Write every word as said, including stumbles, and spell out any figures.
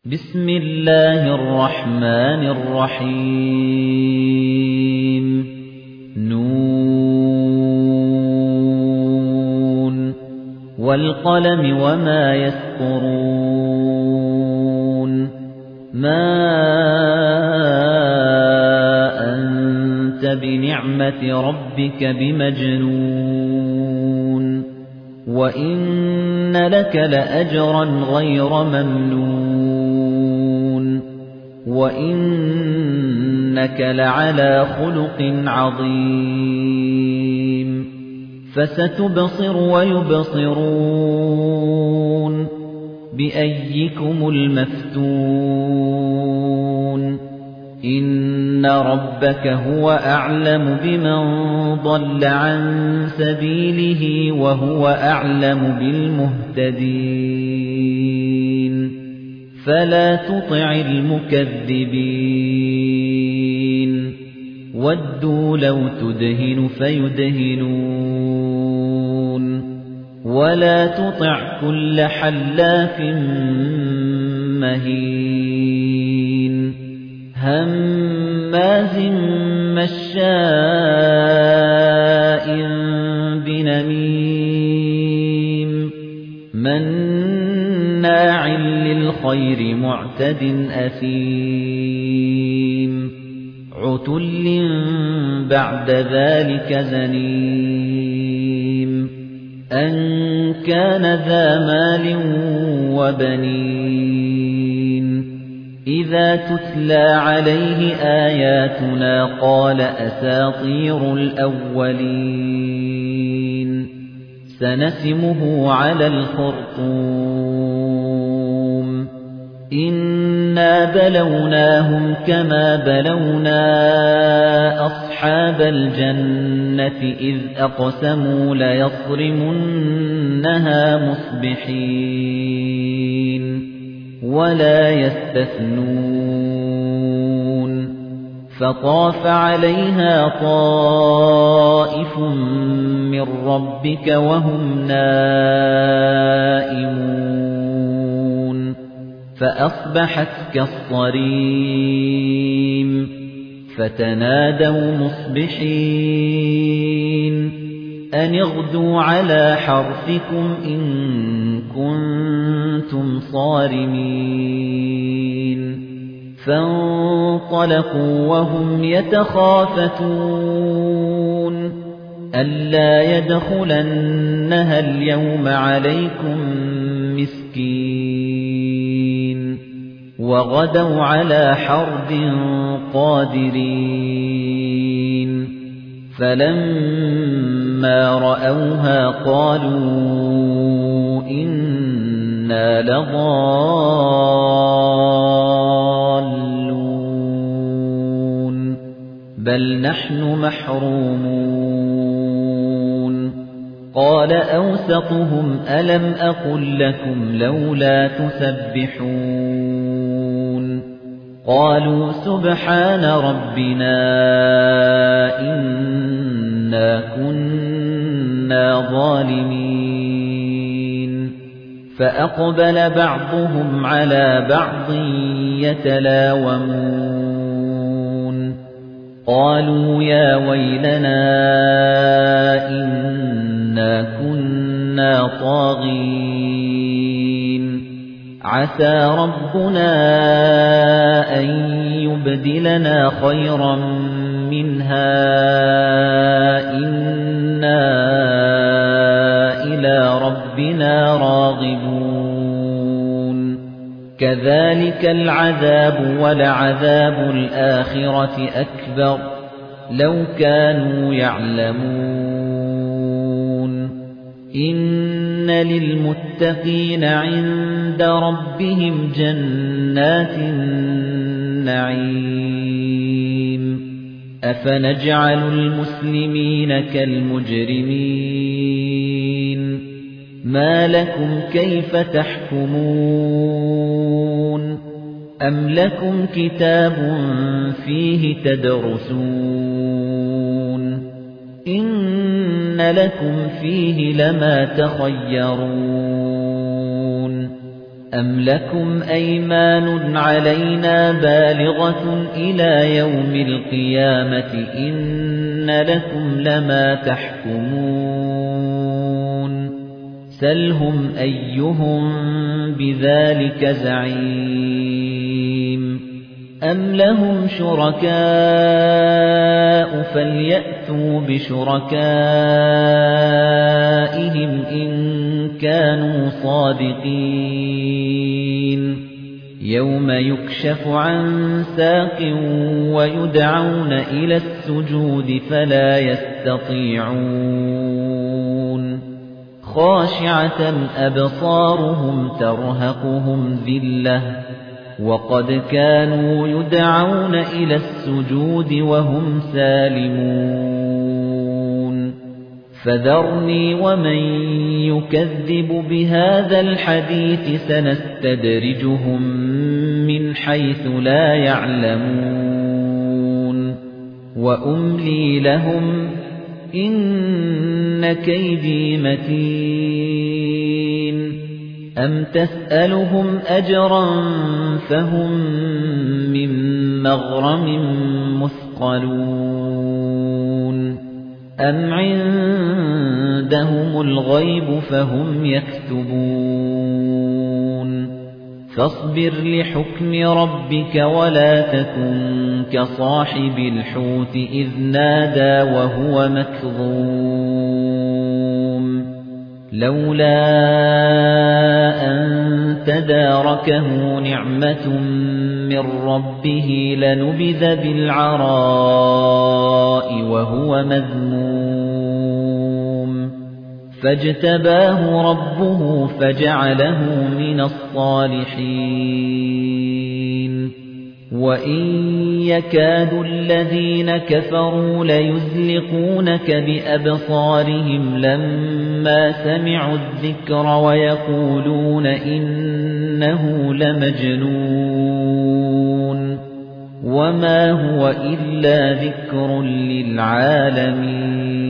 بسم الله الرحمن الرحيم نون والقلم وما يسطرون ما أنت بنعمة ربك بمجنون وإن لك لأجرا غير ممنون وَإِنَّكَ لَعَلَى خُلُقٍ عَظِيمٍ فَسَتُبْصِرُ وَيُبْصِرُونَ بِأَييِّكُمُ الْمَفْتُونُ إِنَّ رَبَّكَ هُوَ أَعْلَمُ بِمَنْ ضَلَّ عَن سَبِيلِهِ وَهُوَ أَعْلَمُ بِالْمُهْتَدِينَ فَلَا تُطِعِ الْمُكَذِّبِينَ وَدُّوا لَوْ تُدْهِنُ فَيُدْهِنُونَ وَلَا تُطِعْ كُلَّ حَلَّافٍ مَّهِينٍ هَمَّازٍ مَّشَّاءٍ بِنَمِيمٍ مَّنَّاعٍ لِّلْخَيْرِ مُعْتَدٍ أَثِيمٍ عُتُلٍّ بَعْدَ ذَلِكَ زَنِيمٍ أَن كَانَ ذَا مَالٍ وَبَنِينَ إِذَا تُتْلَى عَلَيْهِ آيَاتُنَا قَالَ أَسَاطِيرُ الْأَوَّلِينَ سَنَسِمُهُ عَلَى الْخُرْطُومِ إِنَّا بَلَوْنَاهُمْ كَمَا بَلَوْنَا أَصْحَابَ الْجَنَّةِ إِذْ أَقْسَمُوا لَيَصْرِمُنَّهَا مُصْبِحِينَ وَلَا يَسْتَثْنُونَ فَطَافَ عَلَيْهَا طَائِفٌ مِّن رَّبِّكَ وَهُمْ نَائِمُونَ فَأَصْبَحَتْ كَالصَّرِيمِ فَتَنَادَوْا مُصْبِحِينَ أَنِ اغْدُوا عَلَىٰ حَرْثِكُمْ إِن كُنتُمْ صَارِمِينَ فَانطَلَقُوا وَهُمْ يَتَخَافَتُونَ أَلَّا يَدْخُلَنَّهَا الْيَوْمَ عَلَيْكُمْ مِسْكِينٌ وَغَدَوْا عَلَىٰ حَرْدٍ قَادِرِينَ فَلَمَّا رَأَوْهَا قَالُوا إِنَّا لَضَالُّونَ بَلْ نَحْنُ مَحْرُومُونَ قَالَ أَوْسَطُهُمْ أَلَمْ أَقُل لَّكُمْ لَوْلَا تُسَبِّحُونَ قَالُوا سُبْحَانَ رَبِّنَا إِنَّا كُنَّا ظَالِمِينَ فَأَقْبَلَ بَعْضُهُمْ عَلَى بَعْضٍ يَتَلَاوَمُونَ قَالُوا يَا وَيْلَنَا إِنَّا كُنَّا طَاغِينَ عَسَى رَبُّنَا أَن يُبْدِلَنَا خَيْرًا مِنْهَا إِنَّا إِلَى رَبِّنَا رَاغِبُونَ كَذَلِكَ الْعَذَابُ وَلَعَذَابُ الْآخِرَةِ أَكْبَرُ لَوْ كَانُوا يَعْلَمُونَ إِنَّ لِلْمُتَّقِينَ عِندَ رَبِّهِمْ جَنَّاتِ النَّعِيمِ أَفَنَجْعَلُ الْمُسْلِمِينَ كَالْمُجْرِمِينَ مَا لَكُمْ كَيْفَ تَحْكُمُونَ أَمْ لَكُمْ كِتَابٌ فِيهِ تَدْرُسُونَ إِنَّ لَكُمْ فِيهِ لَمَا تَخَيَّرُونَ أَمْ لَكُمْ أَيْمَانٌ عَلَيْنَا بَالِغَةٌ إِلَى يَوْمِ الْقِيَامَةِ إِنَّ لَكُمْ لَمَا تَحْكُمُونَ سَلْهُمْ أَيُّهُم بِذَلِكَ زَعِيمٌ أَمْ لَهُمْ شُرَكَاءُ فَلْيَأْتُوا بِشُرَكَائِهِمْ إِن كَانُوا صَادِقِينَ يَوْمَ يُكْشَفُ عَن سَاقٍ وَيُدْعَوْنَ إِلَى السُّجُودِ فَلَا يَسْتَطِيعُونَ خَاشِعَةً أَبْصَارُهُمْ تَرْهَقُهُمْ ذِلَّةٌ وَقَدْ كَانُوا يُدْعَوْنَ إِلَى السُّجُودِ وَهُمْ سَالِمُونَ فَذَرْنِي وَمَن يُكَذِّبُ بِهَذَا الْحَدِيثِ سَنَسْتَدْرِجُهُم مِّنْ حَيْثُ لَا يَعْلَمُونَ وَأُمْلِي لَهُمْ إِنَّ كَيْدِي مَتِينٌ أَمْ تَسْأَلُهُمْ أَجْرًا فَهُمْ مِنْ مَغْرَمٍ مُثْقَلُونَ أَمْ عِندَهُمُ الْغَيْبُ فَهُمْ يَكْتُبُونَ فَاصْبِرْ لِحُكْمِ رَبِّكَ وَلَا تَكُنْ كَصَاحِبِ الْحُوتِ إِذْ نَادَى وَهُوَ مَكْظُومٌ لَوْلَا أَن تَدَارَكَهُ نِعْمَةٌ مِّن رَّبِّهِ لَنُبِذَ بِالْعَرَاءِ وَهُوَ مَذْمُومٌ فَاجْتَبَاهُ رَبُّهُ فَجَعَلَهُ مِنَ الصَّالِحِينَ وَإِن يَكَادُ الَّذِينَ كَفَرُوا لَيُزْلِقُونَكَ بِأَبْصَارِهِمْ لَمَّا سَمِعُوا الذِّكْرَ وَيَقُولُونَ إِنَّهُ لَمَجْنُونٌ وَمَا هُوَ إِلَّا ذِكْرٌ لِّلْعَالَمِينَ